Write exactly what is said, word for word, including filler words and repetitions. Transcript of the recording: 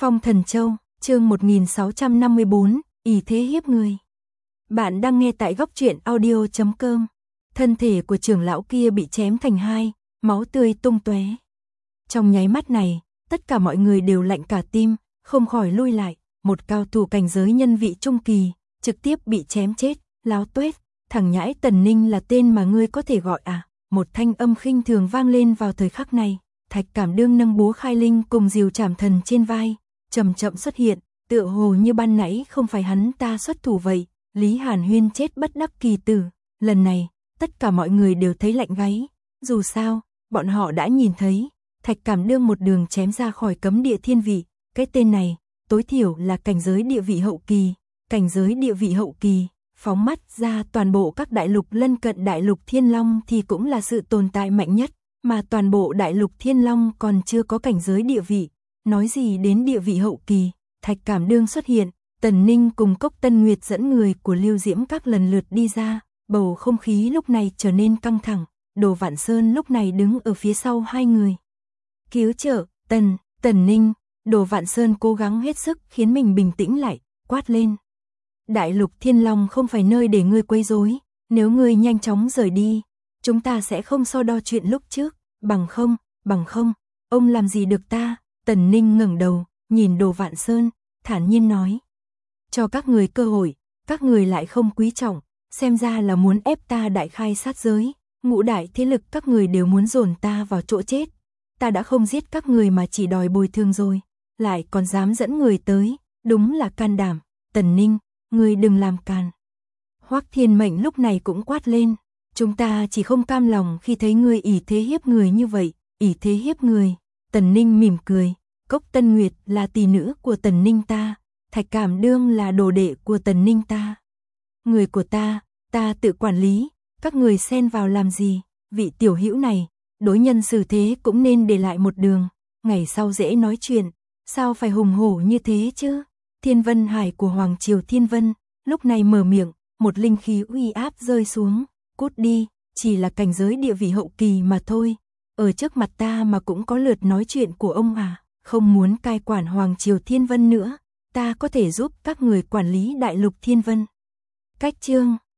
Phong Thần Châu, chương một nghìn sáu trăm năm mươi tư, ỷ thế hiếp người. Bạn đang nghe tại góc truyện audio chấm com. Thân thể của trưởng lão kia bị chém thành hai, máu tươi tung tóe. Trong nháy mắt này, tất cả mọi người đều lạnh cả tim, không khỏi lui lại. Một cao thủ cảnh giới nhân vị trung kỳ, trực tiếp bị chém chết, láo tuét. Thằng nhãi Tần Ninh là tên mà ngươi có thể gọi à? Một thanh âm khinh thường vang lên vào thời khắc này. Thạch Cảm Đương nâng búa khai linh cùng diều trảm thần trên vai, chậm chậm xuất hiện, tựa hồ như ban nãy không phải hắn ta xuất thủ vậy. Lý Hàn Huyên chết bất đắc kỳ tử, lần này, tất cả mọi người đều thấy lạnh gáy, dù sao, bọn họ đã nhìn thấy, Thạch Cảm Đương một đường chém ra khỏi cấm địa thiên vị, cái tên này, tối thiểu là cảnh giới địa vị hậu kỳ, cảnh giới địa vị hậu kỳ, phóng mắt ra toàn bộ các đại lục lân cận đại lục Thiên Long thì cũng là sự tồn tại mạnh nhất, mà toàn bộ đại lục Thiên Long còn chưa có cảnh giới địa vị, nói gì đến địa vị hậu kỳ. Thạch Cảm Đương xuất hiện, Tần Ninh cùng Cốc Tân Nguyệt dẫn người của Lưu Diễm các lần lượt đi ra, bầu không khí lúc này trở nên căng thẳng, Đồ Vạn Sơn lúc này đứng ở phía sau hai người. Cứu trợ, Tần, Tần Ninh, Đồ Vạn Sơn cố gắng hết sức khiến mình bình tĩnh lại, quát lên. Đại lục Thiên Long không phải nơi để ngươi quấy rối, nếu ngươi nhanh chóng rời đi, chúng ta sẽ không so đo chuyện lúc trước, bằng không, bằng không, ông làm gì được ta? Tần Ninh ngẩng đầu, nhìn Đồ Vạn Sơn, thản nhiên nói. Cho các người cơ hội, các người lại không quý trọng, xem ra là muốn ép ta đại khai sát giới, ngũ đại thế lực các người đều muốn dồn ta vào chỗ chết. Ta đã không giết các người mà chỉ đòi bồi thường rồi, lại còn dám dẫn người tới, đúng là can đảm. Tần Ninh, ngươi đừng làm càn. Hoắc Thiên Mệnh lúc này cũng quát lên, chúng ta chỉ không cam lòng khi thấy ngươi ỷ thế hiếp người như vậy, ỷ thế hiếp người. Tần Ninh mỉm cười, Cốc Tân Nguyệt là tỷ nữ của Tần Ninh ta, Thạch Cảm Đương là đồ đệ của Tần Ninh ta. Người của ta, ta tự quản lý, các người xen vào làm gì? Vị tiểu hữu này, đối nhân xử thế cũng nên để lại một đường, ngày sau dễ nói chuyện, sao phải hùng hổ như thế chứ? Thiên Vân Hải của Hoàng Triều Thiên Vân, lúc này mở miệng, một linh khí uy áp rơi xuống, cút đi, chỉ là cảnh giới địa vị hậu kỳ mà thôi. Ở trước mặt ta mà cũng có lượt nói chuyện của ông à, không muốn cai quản Hoàng Triều Thiên Vân nữa, ta có thể giúp các người quản lý đại lục Thiên Vân. Cách chương